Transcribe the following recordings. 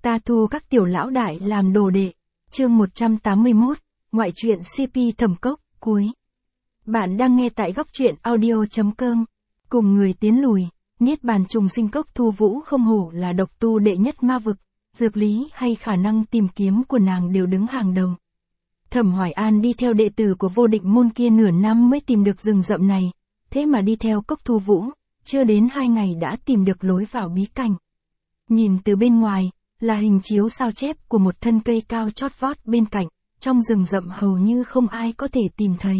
Ta thu các tiểu lão đại làm đồ đệ. Chương 181, ngoại truyện CP Thẩm Cốc, cuối. Bạn đang nghe tại góc truyện audio.com. Cùng người tiến lùi, Niết Bàn Trùng Sinh Cốc Thu Vũ không hổ là độc tu đệ nhất ma vực, dược lý hay khả năng tìm kiếm của nàng đều đứng hàng đầu. Thẩm Hoài An đi theo đệ tử của Vô Định môn kia nửa năm mới tìm được rừng rậm này, thế mà đi theo Cốc Thu Vũ, chưa đến 2 ngày đã tìm được lối vào bí cảnh. Nhìn từ bên ngoài, là hình chiếu sao chép của một thân cây cao chót vót bên cạnh, trong rừng rậm hầu như không ai có thể tìm thấy.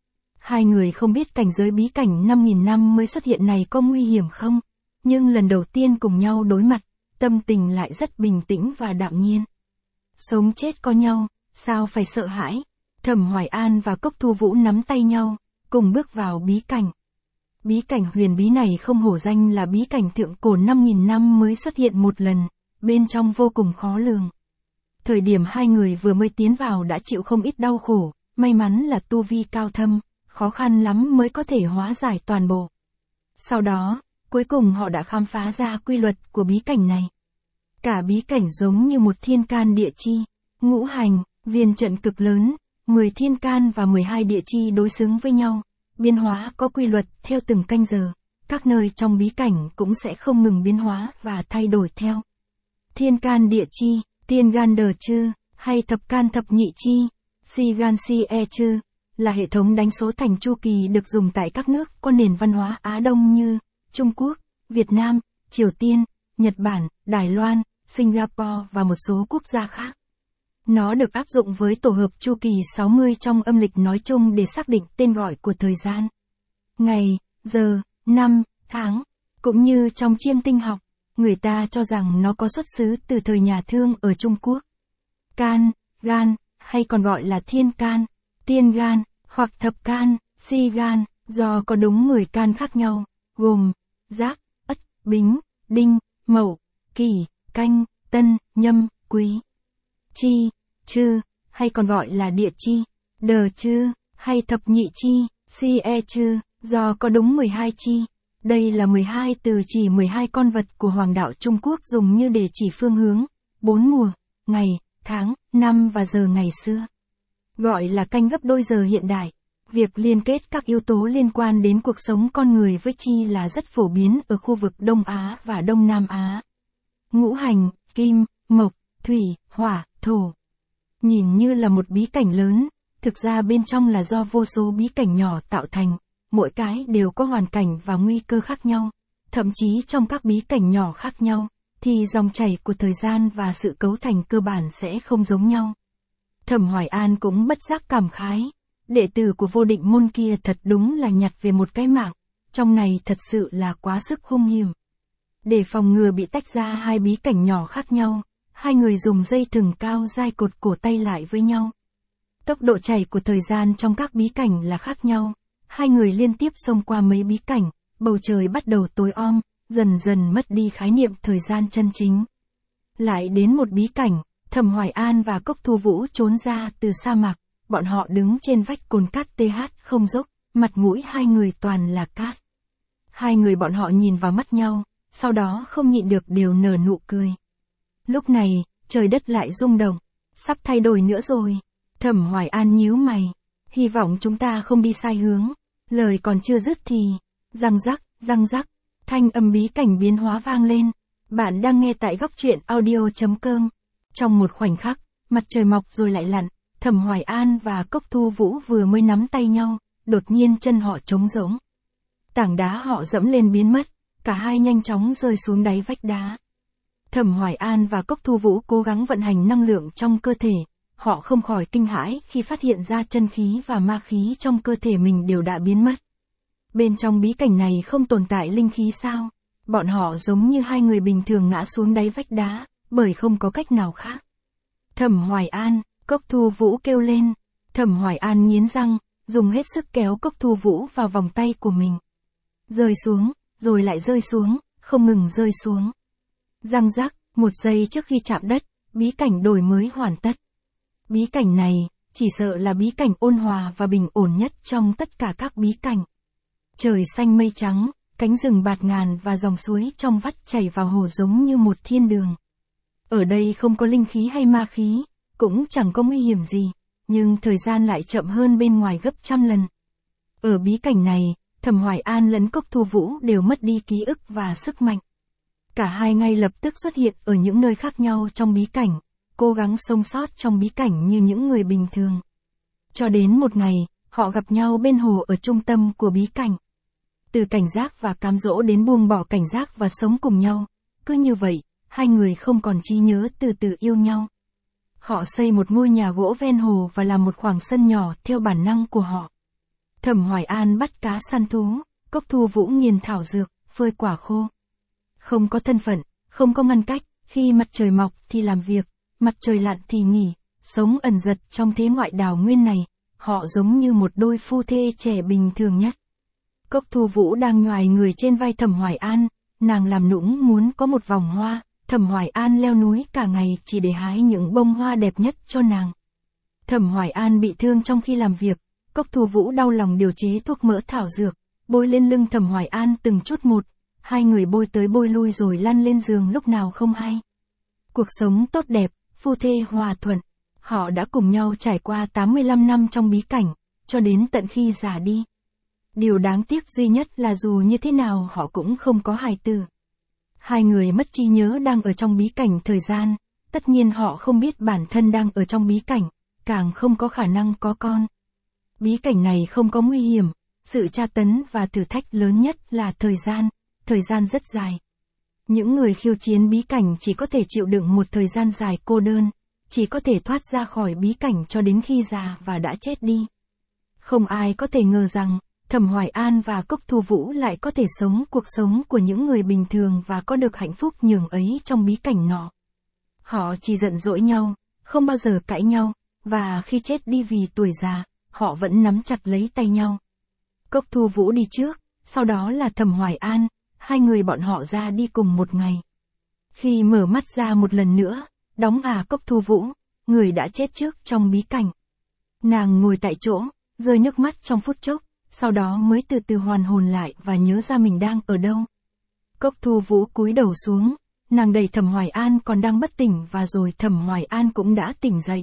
Hai người không biết cảnh giới bí cảnh 5.000 năm mới xuất hiện này có nguy hiểm không, nhưng lần đầu tiên cùng nhau đối mặt, tâm tình lại rất bình tĩnh và đạm nhiên. Sống chết có nhau, sao phải sợ hãi? Thẩm Hoài An và Cốc Thu Vũ nắm tay nhau, cùng bước vào bí cảnh. Bí cảnh huyền bí này không hổ danh là bí cảnh thượng cổ 5.000 năm mới xuất hiện một lần, bên trong vô cùng khó lường. Thời điểm hai người vừa mới tiến vào đã chịu không ít đau khổ, may mắn là tu vi cao thâm, khó khăn lắm mới có thể hóa giải toàn bộ. Sau đó, cuối cùng họ đã khám phá ra quy luật của bí cảnh này. Cả bí cảnh giống như một thiên can địa chi, ngũ hành, viên trận cực lớn, 10 thiên can và 12 địa chi đối xứng với nhau, biến hóa có quy luật theo từng canh giờ, các nơi trong bí cảnh cũng sẽ không ngừng biến hóa và thay đổi theo. Thiên can địa chi, tiên gan đờ chư, hay thập can thập nhị chi, si gan si e chư, là hệ thống đánh số thành chu kỳ được dùng tại các nước có nền văn hóa Á Đông như Trung Quốc, Việt Nam, Triều Tiên, Nhật Bản, Đài Loan, Singapore và một số quốc gia khác. Nó được áp dụng với tổ hợp chu kỳ 60 trong âm lịch nói chung để xác định tên gọi của thời gian, ngày, giờ, năm, tháng, cũng như trong chiêm tinh học, người ta cho rằng nó có xuất xứ từ thời nhà Thương ở Trung Quốc. Can, gan, hay còn gọi là thiên can, tiên gan, hoặc thập can, si gan, do có đúng 10 can khác nhau, gồm Giáp, Ất, Bính, Đinh, Mậu, Kỷ, Canh, Tân, Nhâm, Quý. Chi, chư, hay còn gọi là địa chi, đờ chư, hay thập nhị chi, si e chư, do có đúng 12 chi. Đây là 12 từ chỉ 12 con vật của Hoàng đạo Trung Quốc dùng như để chỉ phương hướng, 4 mùa, ngày, tháng, năm và giờ ngày xưa. Gọi là canh gấp đôi giờ hiện đại. Việc liên kết các yếu tố liên quan đến cuộc sống con người với chi là rất phổ biến ở khu vực Đông Á và Đông Nam Á. Ngũ hành, kim, mộc, thủy, hỏa, thổ. Nhìn như là một bí cảnh lớn, thực ra bên trong là do vô số bí cảnh nhỏ tạo thành, mỗi cái đều có hoàn cảnh và nguy cơ khác nhau. Thậm chí trong các bí cảnh nhỏ khác nhau, thì dòng chảy của thời gian và sự cấu thành cơ bản sẽ không giống nhau. Thẩm Hoài An cũng bất giác cảm khái, đệ tử của Vô Định môn kia thật đúng là nhặt về một cái mạng, trong này thật sự là quá sức hung hiểm. Để phòng ngừa bị tách ra hai bí cảnh nhỏ khác nhau, hai người dùng dây thừng cao dai cột cổ tay lại với nhau. Tốc độ chảy của thời gian trong các bí cảnh là khác nhau, hai người liên tiếp xông qua mấy bí cảnh, bầu trời bắt đầu tối om, dần dần mất đi khái niệm thời gian chân chính. Lại đến một bí cảnh, Thẩm Hoài An và Cốc Thu Vũ trốn ra từ sa mạc, bọn họ đứng trên vách cồn cát TH không dốc, mặt mũi hai người toàn là cát. Hai người bọn họ nhìn vào mắt nhau, sau đó không nhịn được đều nở nụ cười. Lúc này, trời đất lại rung động, sắp thay đổi nữa rồi. Thẩm Hoài An nhíu mày, hy vọng chúng ta không đi sai hướng. Lời còn chưa dứt thì, răng rắc, thanh âm bí cảnh biến hóa vang lên. Bạn đang nghe tại góc truyện audio.com. Trong một khoảnh khắc, mặt trời mọc rồi lại lặn, Thẩm Hoài An và Cốc Thu Vũ vừa mới nắm tay nhau, đột nhiên chân họ trống rỗng. Tảng đá họ dẫm lên biến mất, cả hai nhanh chóng rơi xuống đáy vách đá. Thẩm Hoài An và Cốc Thu Vũ cố gắng vận hành năng lượng trong cơ thể, họ không khỏi kinh hãi khi phát hiện ra chân khí và ma khí trong cơ thể mình đều đã biến mất. Bên trong bí cảnh này không tồn tại linh khí sao? Bọn họ giống như hai người bình thường ngã xuống đáy vách đá, bởi không có cách nào khác. Thẩm Hoài An, Cốc Thu Vũ kêu lên. Thẩm Hoài An nghiến răng, dùng hết sức kéo Cốc Thu Vũ vào vòng tay của mình. Rơi xuống, rồi lại rơi xuống, không ngừng rơi xuống. Răng rắc, một giây trước khi chạm đất, bí cảnh đổi mới hoàn tất. Bí cảnh này, chỉ sợ là bí cảnh ôn hòa và bình ổn nhất trong tất cả các bí cảnh. Trời xanh mây trắng, cánh rừng bạt ngàn và dòng suối trong vắt chảy vào hồ giống như một thiên đường. Ở đây không có linh khí hay ma khí, cũng chẳng có nguy hiểm gì, nhưng thời gian lại chậm hơn bên ngoài gấp trăm lần. Ở bí cảnh này, Thẩm Hoài An lẫn Cốc Thu Vũ đều mất đi ký ức và sức mạnh. Cả hai ngay lập tức xuất hiện ở những nơi khác nhau trong bí cảnh, cố gắng sống sót trong bí cảnh như những người bình thường. Cho đến một ngày, họ gặp nhau bên hồ ở trung tâm của bí cảnh. Từ cảnh giác và cám dỗ đến buông bỏ cảnh giác và sống cùng nhau, cứ như vậy, hai người không còn trí nhớ từ từ yêu nhau. Họ xây một ngôi nhà gỗ ven hồ và làm một khoảng sân nhỏ theo bản năng của họ. Thẩm Hoài An bắt cá săn thú, Cốc Thu Vũ nghiền thảo dược, phơi quả khô. Không có thân phận, không có ngăn cách, khi mặt trời mọc thì làm việc, mặt trời lặn thì nghỉ, sống ẩn dật trong thế ngoại đào nguyên này, họ giống như một đôi phu thê trẻ bình thường nhất. Cốc Thu Vũ đang nhoài người trên vai Thẩm Hoài An, nàng làm nũng muốn có một vòng hoa, Thẩm Hoài An leo núi cả ngày chỉ để hái những bông hoa đẹp nhất cho nàng. Thẩm Hoài An bị thương trong khi làm việc, Cốc Thu Vũ đau lòng điều chế thuốc mỡ thảo dược, bôi lên lưng Thẩm Hoài An từng chút một, hai người bôi tới bôi lui rồi lăn lên giường lúc nào không hay. Cuộc sống tốt đẹp, phu thê hòa thuận, họ đã cùng nhau trải qua 85 năm trong bí cảnh, cho đến tận khi già đi. Điều đáng tiếc duy nhất là dù như thế nào họ cũng không có hài tử. Hai người mất trí nhớ đang ở trong bí cảnh thời gian, tất nhiên họ không biết bản thân đang ở trong bí cảnh, càng không có khả năng có con. Bí cảnh này không có nguy hiểm, sự tra tấn và thử thách lớn nhất là thời gian rất dài. Những người khiêu chiến bí cảnh chỉ có thể chịu đựng một thời gian dài cô đơn, chỉ có thể thoát ra khỏi bí cảnh cho đến khi già và đã chết đi. Không ai có thể ngờ rằng, Thẩm Hoài An và Cốc Thu Vũ lại có thể sống cuộc sống của những người bình thường và có được hạnh phúc nhường ấy trong bí cảnh nọ. Họ chỉ giận dỗi nhau, không bao giờ cãi nhau, và khi chết đi vì tuổi già, họ vẫn nắm chặt lấy tay nhau. Cốc Thu Vũ đi trước, sau đó là Thẩm Hoài An, hai người bọn họ ra đi cùng một ngày. Khi mở mắt ra một lần nữa, đóng Cốc Thu Vũ, người đã chết trước trong bí cảnh. Nàng ngồi tại chỗ, rơi nước mắt trong phút chốc, sau đó mới từ từ hoàn hồn lại và nhớ ra mình đang ở đâu. Cốc Thu Vũ cúi đầu xuống, nàng đẩy Thẩm Hoài An còn đang bất tỉnh và rồi Thẩm Hoài An cũng đã tỉnh dậy.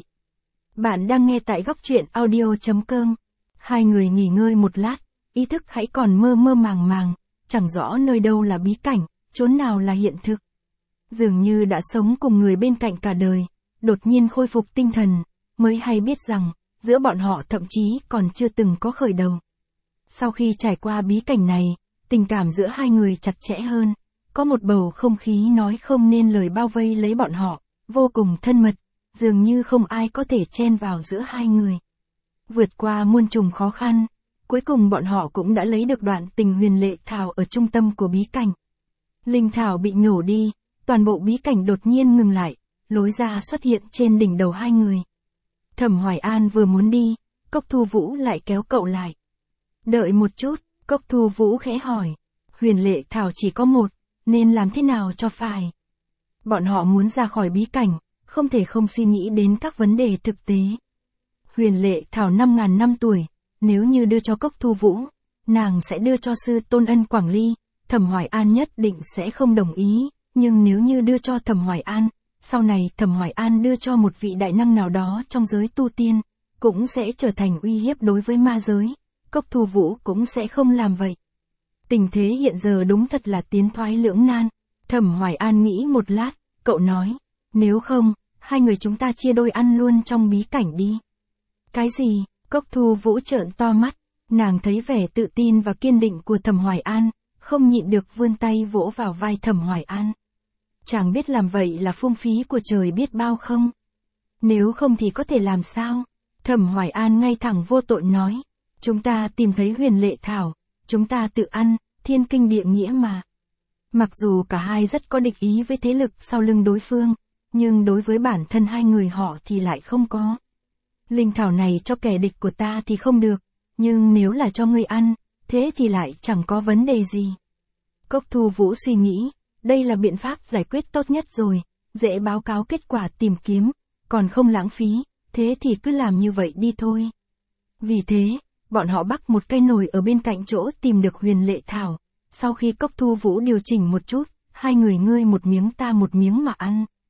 Bạn đang nghe tại góc truyện audio.com. Hai người nghỉ ngơi một lát, ý thức hãy còn mơ mơ màng màng, chẳng rõ nơi đâu là bí cảnh, chốn nào là hiện thực. Dường như đã sống cùng người bên cạnh cả đời, đột nhiên khôi phục tinh thần, mới hay biết rằng, giữa bọn họ thậm chí còn chưa từng có khởi đầu. Sau khi trải qua bí cảnh này, tình cảm giữa hai người chặt chẽ hơn, có một bầu không khí nói không nên lời bao vây lấy bọn họ, vô cùng thân mật, dường như không ai có thể chen vào giữa hai người. Vượt qua muôn trùng khó khăn, cuối cùng bọn họ cũng đã lấy được đoạn tình huyền lệ thảo ở trung tâm của bí cảnh. Linh thảo bị nhổ đi, toàn bộ bí cảnh đột nhiên ngừng lại, lối ra xuất hiện trên đỉnh đầu hai người. Thẩm Hoài An vừa muốn đi, Cốc Thu Vũ lại kéo cậu lại. Đợi một chút, Cốc Thu Vũ khẽ hỏi. Huyền lệ thảo chỉ có một, nên làm thế nào cho phải? Bọn họ muốn ra khỏi bí cảnh, không thể không suy nghĩ đến các vấn đề thực tế. Huyền lệ thảo 5.000 năm tuổi, nếu như đưa cho Cốc Thu Vũ, nàng sẽ đưa cho sư Tôn Ân Quảng Ly, Thẩm Hoài An nhất định sẽ không đồng ý, nhưng nếu như đưa cho Thẩm Hoài An, sau này Thẩm Hoài An đưa cho một vị đại năng nào đó trong giới tu tiên, cũng sẽ trở thành uy hiếp đối với ma giới, Cốc Thu Vũ cũng sẽ không làm vậy. Tình thế hiện giờ đúng thật là tiến thoái lưỡng nan. Thẩm Hoài An nghĩ một lát, cậu nói, nếu không, hai người chúng ta chia đôi ăn luôn trong bí cảnh đi. Cái gì? Cốc Thu Vũ trợn to mắt, nàng thấy vẻ tự tin và kiên định của Thẩm Hoài An, không nhịn được vươn tay vỗ vào vai Thẩm Hoài An. Chàng biết làm vậy là phung phí của trời biết bao không? Nếu không thì có thể làm sao? Thẩm Hoài An ngay thẳng vô tội nói, chúng ta tìm thấy huyền lệ thảo, chúng ta tự ăn, thiên kinh địa nghĩa mà. Mặc dù cả hai rất có địch ý với thế lực sau lưng đối phương, nhưng đối với bản thân hai người họ thì lại không có. Linh thảo này cho kẻ địch của ta thì không được, nhưng nếu là cho ngươi ăn, thế thì lại chẳng có vấn đề gì. Cốc Thu Vũ suy nghĩ, đây là biện pháp giải quyết tốt nhất rồi, dễ báo cáo kết quả tìm kiếm, còn không lãng phí, thế thì cứ làm như vậy đi thôi. Vì thế, bọn họ bắc một cây nồi ở bên cạnh chỗ tìm được huyền lệ thảo, sau khi Cốc Thu Vũ điều chỉnh một chút, hai người ngươi một miếng ta một miếng mà ăn.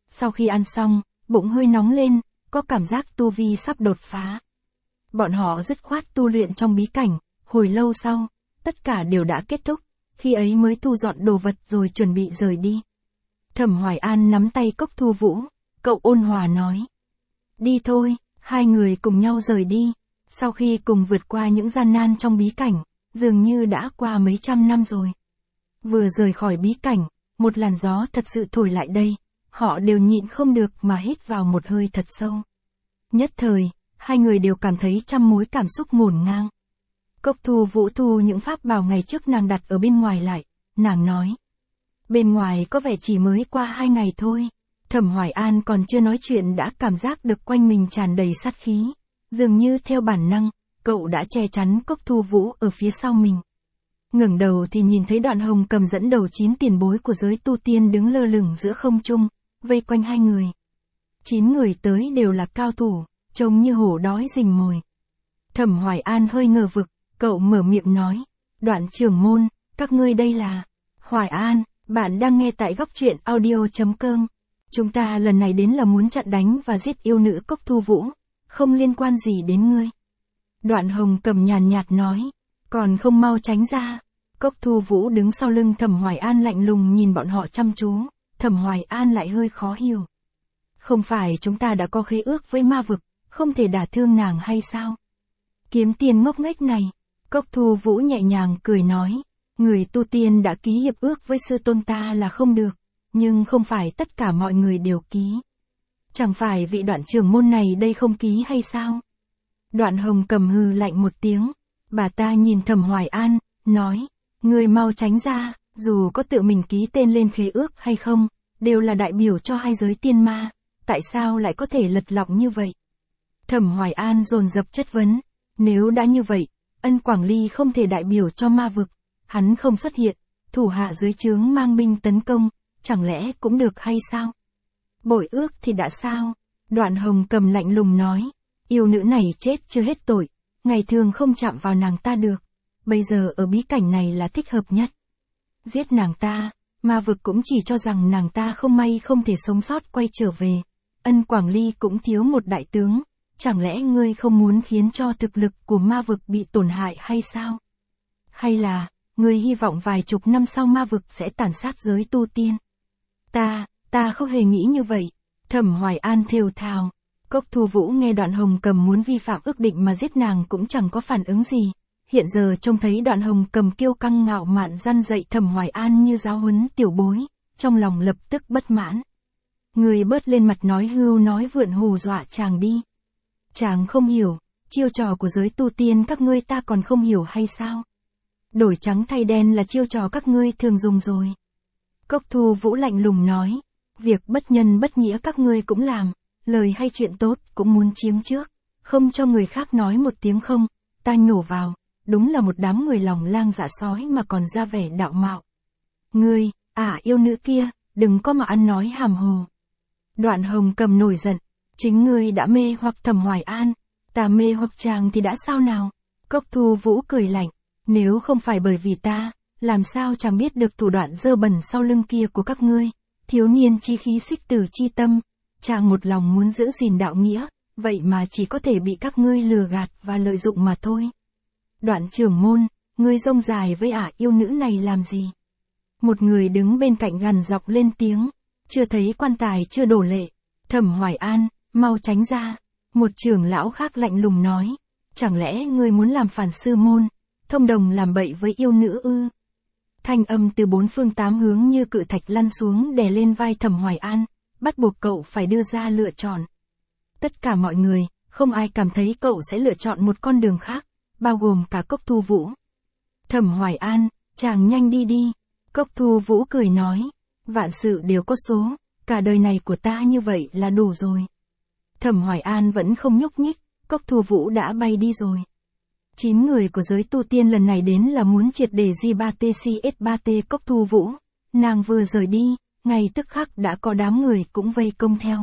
Sau khi ăn xong, bụng hơi nóng lên, có cảm giác tu vi sắp đột phá. Bọn họ dứt khoát tu luyện trong bí cảnh, hồi lâu sau, tất cả đều đã kết thúc, khi ấy mới thu dọn đồ vật rồi chuẩn bị rời đi. Thẩm Hoài An nắm tay Cốc Thu Vũ, cậu ôn hòa nói. Đi thôi, hai người cùng nhau rời đi, sau khi cùng vượt qua những gian nan trong bí cảnh, dường như đã qua mấy trăm năm rồi. Vừa rời khỏi bí cảnh, một làn gió thật sự thổi lại đây, họ đều nhịn không được mà hít vào một hơi thật sâu. Nhất thời, hai người đều cảm thấy trăm mối cảm xúc ngổn ngang. Cốc Thu Vũ thu những pháp bảo ngày trước nàng đặt ở bên ngoài lại, nàng nói. Bên ngoài có vẻ chỉ mới qua 2 ngày thôi. Thẩm Hoài An còn chưa nói chuyện đã cảm giác được quanh mình tràn đầy sát khí. Dường như theo bản năng, cậu đã che chắn Cốc Thu Vũ ở phía sau mình. Ngẩng đầu thì nhìn thấy Đoạn Hồng Cầm dẫn đầu 9 tiền bối của giới tu tiên đứng lơ lửng giữa không trung, vây quanh hai người. 9 người tới đều là cao thủ, trông như hổ đói rình mồi. Thẩm Hoài An hơi ngờ vực, cậu mở miệng nói. Đoạn trưởng môn, các ngươi đây là... Hoài An, bạn đang nghe tại góc truyện audio.com. Chúng ta lần này đến là muốn chặn đánh và giết yêu nữ Cốc Thu Vũ, không liên quan gì đến ngươi. Đoạn Hồng Cầm nhàn nhạt nói, còn không mau tránh ra. Cốc Thu Vũ đứng sau lưng Thẩm Hoài An lạnh lùng nhìn bọn họ chăm chú, Thẩm Hoài An lại hơi khó hiểu. Không phải chúng ta đã có khế ước với ma vực, không thể đả thương nàng hay sao? Kiếm tiền ngốc nghếch này, Cốc Thu Vũ nhẹ nhàng cười nói, người tu tiên đã ký hiệp ước với sư tôn ta là không được, nhưng không phải tất cả mọi người đều ký. Chẳng phải vị Đoạn trưởng môn này đây không ký hay sao? Đoạn Hồng Cầm hừ lạnh một tiếng, bà ta nhìn Thẩm Hoài An, nói, người mau tránh ra, dù có tự mình ký tên lên khế ước hay không, đều là đại biểu cho hai giới tiên ma, tại sao lại có thể lật lọng như vậy? Thẩm Hoài An dồn dập chất vấn, nếu đã như vậy, Ân Quảng Ly không thể đại biểu cho ma vực, hắn không xuất hiện, thủ hạ dưới trướng mang binh tấn công, chẳng lẽ cũng được hay sao? Bội ước thì đã sao? Đoạn Hồng Cầm lạnh lùng nói, yêu nữ này chết chưa hết tội, ngày thường không chạm vào nàng ta được, bây giờ ở bí cảnh này là thích hợp nhất. Giết nàng ta, ma vực cũng chỉ cho rằng nàng ta không may không thể sống sót quay trở về. Ân Quảng Ly cũng thiếu một đại tướng, chẳng lẽ ngươi không muốn khiến cho thực lực của ma vực bị tổn hại hay sao? Hay là, ngươi hy vọng vài chục năm sau ma vực sẽ tàn sát giới tu tiên? Ta không hề nghĩ như vậy. Thẩm Hoài An thều thào. Cốc Thu Vũ nghe Đoạn Hồng Cầm muốn vi phạm ước định mà giết nàng cũng chẳng có phản ứng gì. Hiện giờ trông thấy Đoạn Hồng Cầm kiêu căng ngạo mạn răn dạy Thẩm Hoài An như giáo huấn tiểu bối, trong lòng lập tức bất mãn. Người bớt lên mặt nói hưu nói vượn hù dọa chàng đi. Chàng không hiểu, chiêu trò của giới tu tiên các ngươi ta còn không hiểu hay sao? Đổi trắng thay đen là chiêu trò các ngươi thường dùng rồi. Cốc Thu Vũ lạnh lùng nói, việc bất nhân bất nghĩa các ngươi cũng làm, lời hay chuyện tốt cũng muốn chiếm trước, không cho người khác nói một tiếng không, ta nhổ vào, đúng là một đám người lòng lang dạ sói mà còn ra vẻ đạo mạo. Ngươi, yêu nữ kia, đừng có mà ăn nói hàm hồ. Đoạn Hồng Cầm nổi giận, chính ngươi đã mê hoặc Thẩm Hoài An, ta mê hoặc chàng thì đã sao nào? Cốc Thu Vũ cười lạnh, nếu không phải bởi vì ta, làm sao chàng biết được thủ đoạn dơ bẩn sau lưng kia của các ngươi? Thiếu niên chi khí xích tử chi tâm, chàng một lòng muốn giữ gìn đạo nghĩa, vậy mà chỉ có thể bị các ngươi lừa gạt và lợi dụng mà thôi. Đoạn trưởng môn, ngươi rông dài với yêu nữ này làm gì? Một người đứng bên cạnh gằn giọng lên tiếng, chưa thấy quan tài chưa đổ lệ. Thẩm Hoài An, mau tránh ra. Một trưởng lão khác lạnh lùng nói, chẳng lẽ ngươi muốn làm phản sư môn, thông đồng làm bậy với yêu nữ ư? Thanh âm từ bốn phương tám hướng như cự thạch lăn xuống đè lên vai Thẩm Hoài An, bắt buộc cậu phải đưa ra lựa chọn. Tất cả mọi người, không ai cảm thấy cậu sẽ lựa chọn một con đường khác, bao gồm cả Cốc Thu Vũ. Thẩm Hoài An, chàng nhanh đi đi. Cốc Thu Vũ cười nói, vạn sự đều có số, cả đời này của ta như vậy là đủ rồi. Thẩm Hoài An vẫn không nhúc nhích, Cốc Thu Vũ đã bay đi rồi. 9 người của giới tu tiên lần này đến là muốn triệt để G3TCS3T Cốc Thu Vũ. Nàng vừa rời đi, ngay tức khắc đã có đám người cũng vây công theo.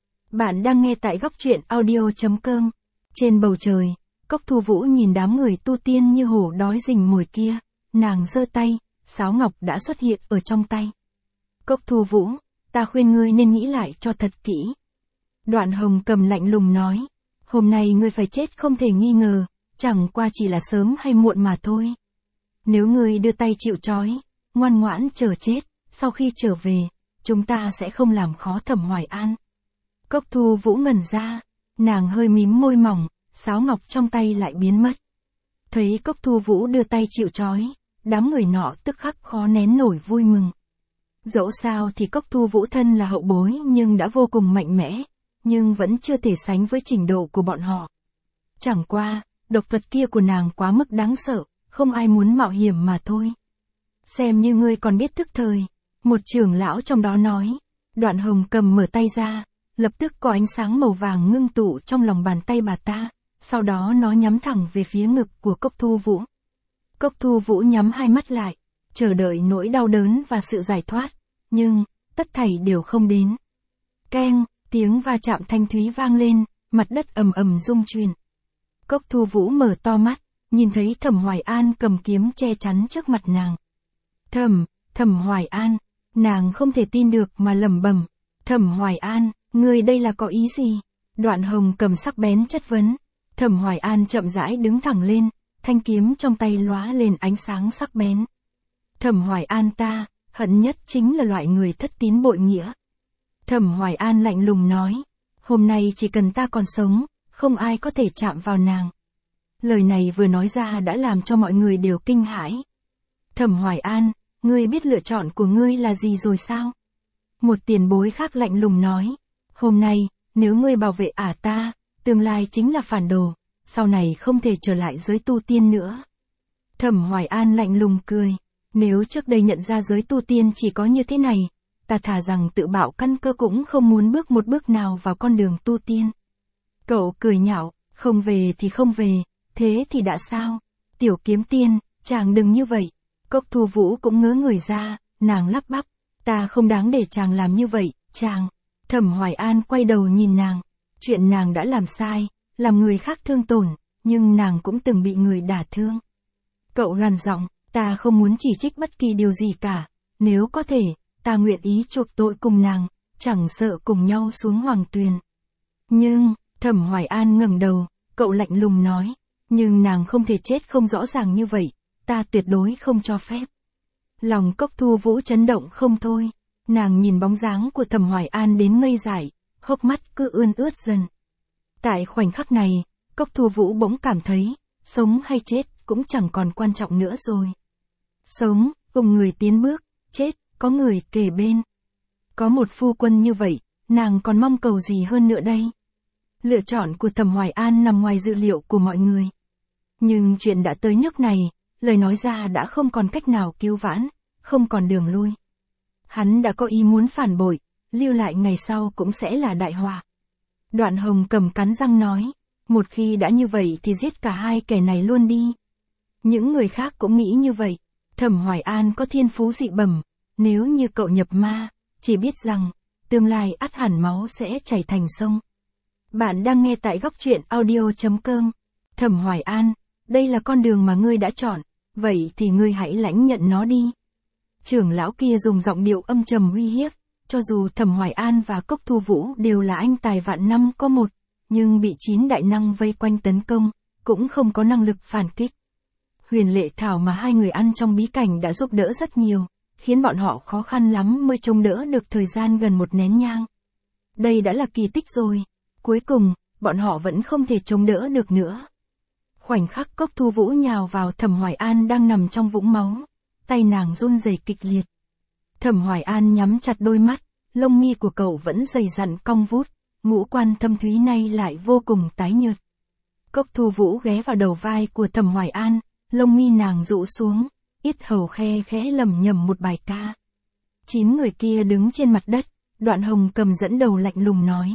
Bạn đang nghe tại góc truyện audio.com. Trên bầu trời, Cốc Thu Vũ nhìn đám người tu tiên như hổ đói rình mồi kia, nàng giơ tay, sáo ngọc đã xuất hiện ở trong tay. Cốc Thu Vũ, ta khuyên ngươi nên nghĩ lại cho thật kỹ. Đoạn Hồng Cầm lạnh lùng nói, hôm nay ngươi phải chết không thể nghi ngờ, chẳng qua chỉ là sớm hay muộn mà thôi. Nếu ngươi đưa tay chịu trói, ngoan ngoãn chờ chết, sau khi trở về, chúng ta sẽ không làm khó Thẩm Hoài An. Cốc Thu Vũ ngẩn ra, nàng hơi mím môi mỏng, sáo ngọc trong tay lại biến mất. Thấy Cốc Thu Vũ đưa tay chịu trói, đám người nọ tức khắc khó nén nổi vui mừng. Dẫu sao thì Cốc Thu Vũ thân là hậu bối nhưng đã vô cùng mạnh mẽ, nhưng vẫn chưa thể sánh với trình độ của bọn họ. Chẳng qua, độc thuật kia của nàng quá mức đáng sợ, không ai muốn mạo hiểm mà thôi. Xem như ngươi còn biết thức thời, một trưởng lão trong đó nói. Đoạn Hồng Cầm mở tay ra, lập tức có ánh sáng màu vàng ngưng tụ trong lòng bàn tay bà ta, sau đó nó nhắm thẳng về phía ngực của Cốc Thu Vũ. Cốc Thu Vũ nhắm hai mắt lại, chờ đợi nỗi đau đớn và sự giải thoát, nhưng, tất thảy đều không đến. Keng, tiếng va chạm thanh thúy vang lên, mặt đất ầm ầm rung chuyển. Cốc Thu Vũ mở to mắt, nhìn thấy Thẩm Hoài An cầm kiếm che chắn trước mặt nàng. Thẩm Hoài An, nàng không thể tin được mà lẩm bẩm, Thẩm Hoài An, ngươi đây là có ý gì? Đoạn Hồng Cầm sắc bén chất vấn. Thẩm Hoài An chậm rãi đứng thẳng lên, thanh kiếm trong tay lóa lên ánh sáng sắc bén. Thẩm Hoài An ta, hận nhất chính là loại người thất tín bội nghĩa. Thẩm Hoài An lạnh lùng nói, hôm nay chỉ cần ta còn sống, không ai có thể chạm vào nàng. Lời này vừa nói ra đã làm cho mọi người đều kinh hãi. Thẩm Hoài An, ngươi biết lựa chọn của ngươi là gì rồi sao? Một tiền bối khác lạnh lùng nói, hôm nay, nếu ngươi bảo vệ ta, tương lai chính là phản đồ, sau này không thể trở lại giới tu tiên nữa. Thẩm Hoài An lạnh lùng cười, nếu trước đây nhận ra giới tu tiên chỉ có như thế này, ta thà rằng tự bạo căn cơ cũng không muốn bước một bước nào vào con đường tu tiên. Cậu cười nhạo, không về thì không về, thế thì đã sao? Tiểu Kiếm Tiên, chàng đừng như vậy. Cốc Thu Vũ cũng ngớ người ra, nàng lắp bắp, ta không đáng để chàng làm như vậy, chàng. Thẩm Hoài An quay đầu nhìn nàng, chuyện nàng đã làm sai, làm người khác thương tổn, nhưng nàng cũng từng bị người đả thương. Cậu gằn giọng, ta không muốn chỉ trích bất kỳ điều gì cả, nếu có thể, ta nguyện ý chuộc tội cùng nàng, chẳng sợ cùng nhau xuống hoàng tuyền. Nhưng, Thẩm Hoài An ngẩng đầu, cậu lạnh lùng nói, nhưng nàng không thể chết không rõ ràng như vậy, ta tuyệt đối không cho phép. Lòng Cốc Thu Vũ chấn động không thôi, nàng nhìn bóng dáng của Thẩm Hoài An đến ngây dại, hốc mắt cứ ươn ướt dần. Tại khoảnh khắc này, Cốc Thu Vũ bỗng cảm thấy, sống hay chết cũng chẳng còn quan trọng nữa rồi. Sống, cùng người tiến bước, chết, có người kề bên. Có một phu quân như vậy, nàng còn mong cầu gì hơn nữa đây? Lựa chọn của Thẩm Hoài An nằm ngoài dự liệu của mọi người. Nhưng chuyện đã tới nước này, lời nói ra đã không còn cách nào cứu vãn, không còn đường lui. Hắn đã có ý muốn phản bội, lưu lại ngày sau cũng sẽ là đại họa. Đoạn Hồng Cầm cắn răng nói, một khi đã như vậy thì giết cả hai kẻ này luôn đi. Những người khác cũng nghĩ như vậy, Thẩm Hoài An có thiên phú dị bẩm, nếu như cậu nhập ma, chỉ biết rằng, tương lai ắt hẳn máu sẽ chảy thành sông. Bạn đang nghe tại góc truyện audio.com. Thẩm Hoài An, đây là con đường mà ngươi đã chọn, vậy thì ngươi hãy lãnh nhận nó đi. Trưởng lão kia dùng giọng điệu âm trầm uy hiếp, cho dù Thẩm Hoài An và Cốc Thu Vũ đều là anh tài vạn năm có một, nhưng bị 9 đại năng vây quanh tấn công, cũng không có năng lực phản kích. Huyền Lệ Thảo mà hai người ăn trong bí cảnh đã giúp đỡ rất nhiều, khiến bọn họ khó khăn lắm mới chống đỡ được thời gian gần một nén nhang. Đây đã là kỳ tích rồi. Cuối cùng, bọn họ vẫn không thể chống đỡ được nữa. Khoảnh khắc Cốc Thu Vũ nhào vào Thẩm Hoài An đang nằm trong vũng máu, tay nàng run rẩy kịch liệt. Thẩm Hoài An nhắm chặt đôi mắt, lông mi của cậu vẫn dày dặn cong vút, ngũ quan thâm thúy nay lại vô cùng tái nhợt. Cốc Thu Vũ ghé vào đầu vai của Thẩm Hoài An, lông mi nàng rũ xuống, yết hầu khe khẽ lẩm nhẩm một bài ca. 9 người kia đứng trên mặt đất, Đoạn Hồng Cầm dẫn đầu lạnh lùng nói.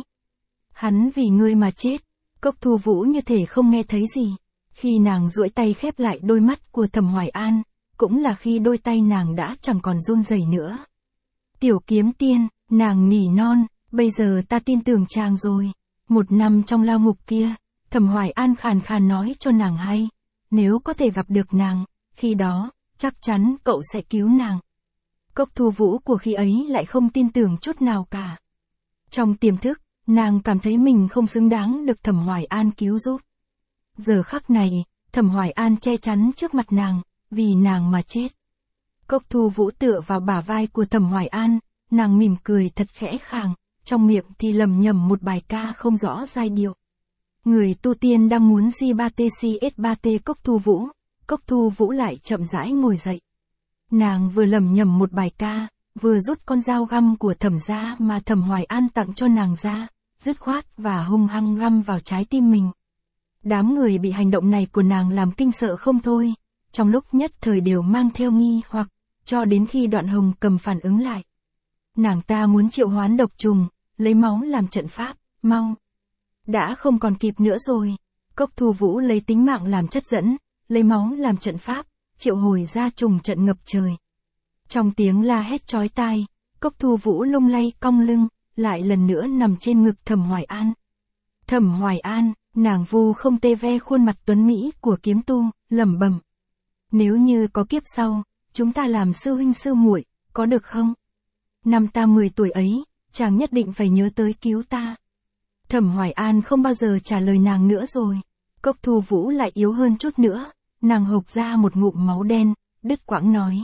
Hắn vì ngươi mà chết. Cốc Thu Vũ như thể không nghe thấy gì. Khi nàng duỗi tay khép lại đôi mắt của Thẩm Hoài An, cũng là khi đôi tay nàng đã chẳng còn run rẩy nữa. Tiểu Kiếm Tiên, nàng nỉ non, bây giờ ta tin tưởng chàng rồi. 1 năm trong lao ngục kia, Thẩm Hoài An khàn khàn nói cho nàng hay. Nếu có thể gặp được nàng, khi đó, chắc chắn cậu sẽ cứu nàng. Cốc Thu Vũ của khi ấy lại không tin tưởng chút nào cả. Trong tiềm thức, nàng cảm thấy mình không xứng đáng được Thẩm Hoài An cứu giúp. Giờ khắc này, Thẩm Hoài An che chắn trước mặt nàng, vì nàng mà chết. Cốc Thu Vũ tựa vào bả vai của Thẩm Hoài An, nàng mỉm cười thật khẽ khàng, trong miệng thì lầm nhầm một bài ca không rõ giai điệu. Người tu tiên đang muốn J3TCS3T Cốc Thu Vũ lại chậm rãi ngồi dậy. Nàng vừa lầm nhầm một bài ca, vừa rút con dao găm của Thẩm gia mà Thẩm Hoài An tặng cho nàng ra, dứt khoát và hung hăng găm vào trái tim mình. Đám người bị hành động này của nàng làm kinh sợ không thôi, trong lúc nhất thời đều mang theo nghi hoặc, cho đến khi Đoạn Hồng Cầm phản ứng lại. Nàng ta muốn triệu hoán độc trùng, lấy máu làm trận pháp, mau. Đã không còn kịp nữa rồi. Cốc Thu Vũ lấy tính mạng làm chất dẫn, lấy máu làm trận pháp, triệu hồi ra trùng trận ngập trời. Trong tiếng la hét chói tai, Cốc Thu Vũ lung lay cong lưng, lại lần nữa nằm trên ngực Thẩm Hoài An. Thẩm Hoài An, nàng vu không tê ve khuôn mặt tuấn mỹ của kiếm tu, lẩm bẩm. Nếu như có kiếp sau, chúng ta làm sư huynh sư muội, có được không? Năm ta 10 tuổi ấy, chàng nhất định phải nhớ tới cứu ta. Thẩm Hoài An không bao giờ trả lời nàng nữa rồi. Cốc Thu Vũ lại yếu hơn chút nữa, nàng hộc ra một ngụm máu đen, đứt quãng nói.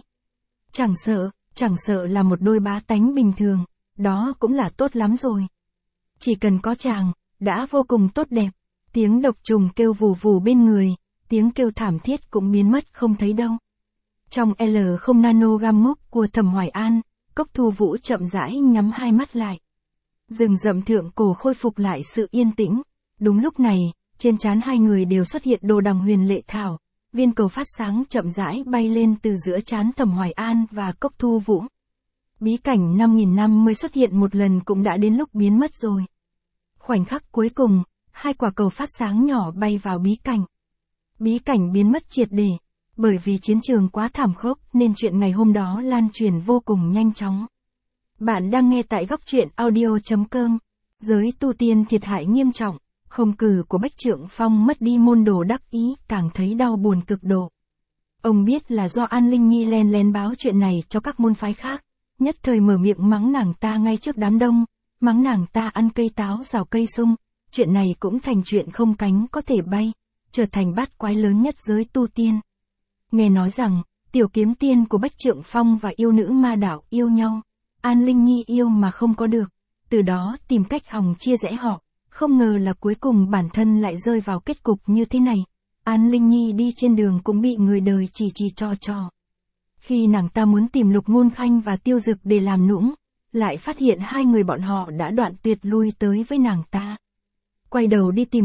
Chẳng sợ là một đôi bá tánh bình thường, đó cũng là tốt lắm rồi. Chỉ cần có chàng, đã vô cùng tốt đẹp. Tiếng độc trùng kêu vù vù bên người, tiếng kêu thảm thiết cũng biến mất không thấy đâu. Trong L0 nanogam mốc của Thẩm Hoài An, Cốc Thu Vũ chậm rãi nhắm hai mắt lại. Rừng rậm thượng cổ khôi phục lại sự yên tĩnh. Đúng lúc này, trên trán hai người đều xuất hiện đồ đằng huyền lệ thảo. Viên cầu phát sáng chậm rãi bay lên từ giữa trán Thẩm Hoài An và Cốc Thu Vũ. Bí cảnh 5.000 năm mới xuất hiện một lần cũng đã đến lúc biến mất rồi. Khoảnh khắc cuối cùng, hai quả cầu phát sáng nhỏ bay vào bí cảnh. Bí cảnh biến mất triệt để. Bởi vì chiến trường quá thảm khốc nên chuyện ngày hôm đó lan truyền vô cùng nhanh chóng. Bạn đang nghe tại góc truyện audio.com. Giới tu tiên thiệt hại nghiêm trọng, hồng cử của Bách Trượng Phong mất đi môn đồ đắc ý càng thấy đau buồn cực độ. Ông biết là do An Linh Nhi len lén báo chuyện này cho các môn phái khác, nhất thời mở miệng mắng nàng ta ngay trước đám đông, mắng nàng ta ăn cây táo rào cây sung, chuyện này cũng thành chuyện không cánh có thể bay, trở thành bát quái lớn nhất giới tu tiên. Nghe nói rằng, tiểu kiếm tiên của Bách Trượng Phong và yêu nữ ma đạo yêu nhau, An Linh Nhi yêu mà không có được, từ đó tìm cách hòng chia rẽ họ, không ngờ là cuối cùng bản thân lại rơi vào kết cục như thế này. An Linh Nhi đi trên đường cũng bị người đời chỉ trò. Khi nàng ta muốn tìm Lục Ngôn Khanh và Tiêu Dực để làm nũng, lại phát hiện hai người bọn họ đã đoạn tuyệt lui tới với nàng ta. Quay đầu đi tìm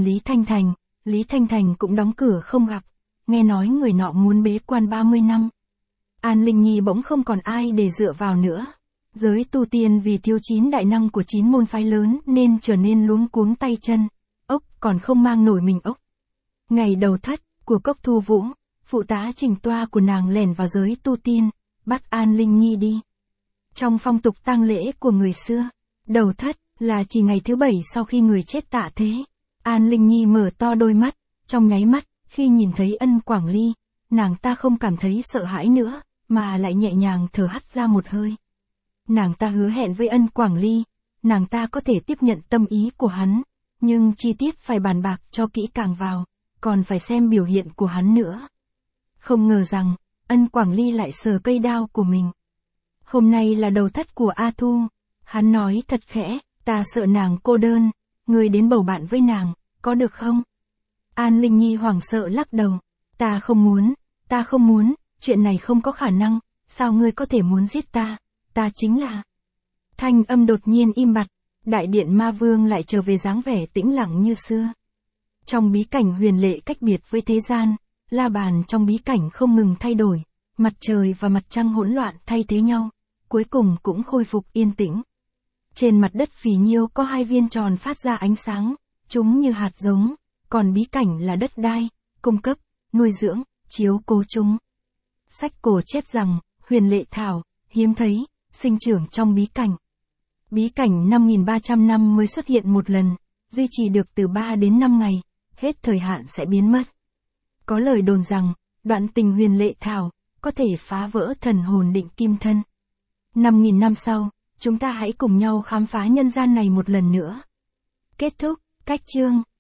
Lý Thanh Thành cũng đóng cửa không gặp. Nghe nói người nọ muốn bế quan 30 năm. An Linh Nhi bỗng không còn ai để dựa vào nữa. Giới tu tiên vì thiếu 9 đại năng của 9 môn phái lớn nên trở nên luống cuống tay chân. Ốc còn không mang nổi mình ốc. Ngày đầu thất của Cốc Thu Vũ, phụ tá Trình Toa của nàng lẻn vào giới tu tiên, bắt An Linh Nhi đi. Trong phong tục tang lễ của người xưa, đầu thất là chỉ ngày thứ 7 sau khi người chết tạ thế. An Linh Nhi mở to đôi mắt, trong nháy mắt, khi nhìn thấy Ân Quảng Ly, nàng ta không cảm thấy sợ hãi nữa, mà lại nhẹ nhàng thở hắt ra một hơi. Nàng ta hứa hẹn với Ân Quảng Ly, nàng ta có thể tiếp nhận tâm ý của hắn, nhưng chi tiết phải bàn bạc cho kỹ càng vào, còn phải xem biểu hiện của hắn nữa. Không ngờ rằng, Ân Quảng Ly lại sờ cây đao của mình. Hôm nay là đầu thất của A Thu, hắn nói thật khẽ, ta sợ nàng cô đơn, ngươi đến bầu bạn với nàng, có được không? An Linh Nhi hoảng sợ lắc đầu, ta không muốn, chuyện này không có khả năng, sao ngươi có thể muốn giết ta chính là... Thanh âm đột nhiên im bặt, đại điện ma vương lại trở về dáng vẻ tĩnh lặng như xưa. Trong bí cảnh huyền lệ cách biệt với thế gian, la bàn trong bí cảnh không ngừng thay đổi, mặt trời và mặt trăng hỗn loạn thay thế nhau, cuối cùng cũng khôi phục yên tĩnh. Trên mặt đất phì nhiêu có 2 viên tròn phát ra ánh sáng, chúng như hạt giống, còn bí cảnh là đất đai, cung cấp, nuôi dưỡng, chiếu cố chúng. Sách cổ chép rằng, huyền lệ thảo, hiếm thấy, sinh trưởng trong bí cảnh. Bí cảnh 5.300 năm mới xuất hiện một lần, duy trì được từ 3 đến 5 ngày, hết thời hạn sẽ biến mất. Có lời đồn rằng, đoạn tình huyền lệ thảo, có thể phá vỡ thần hồn định kim thân. 5.000 năm sau, chúng ta hãy cùng nhau khám phá nhân gian này một lần nữa. Kết thúc, cách chương.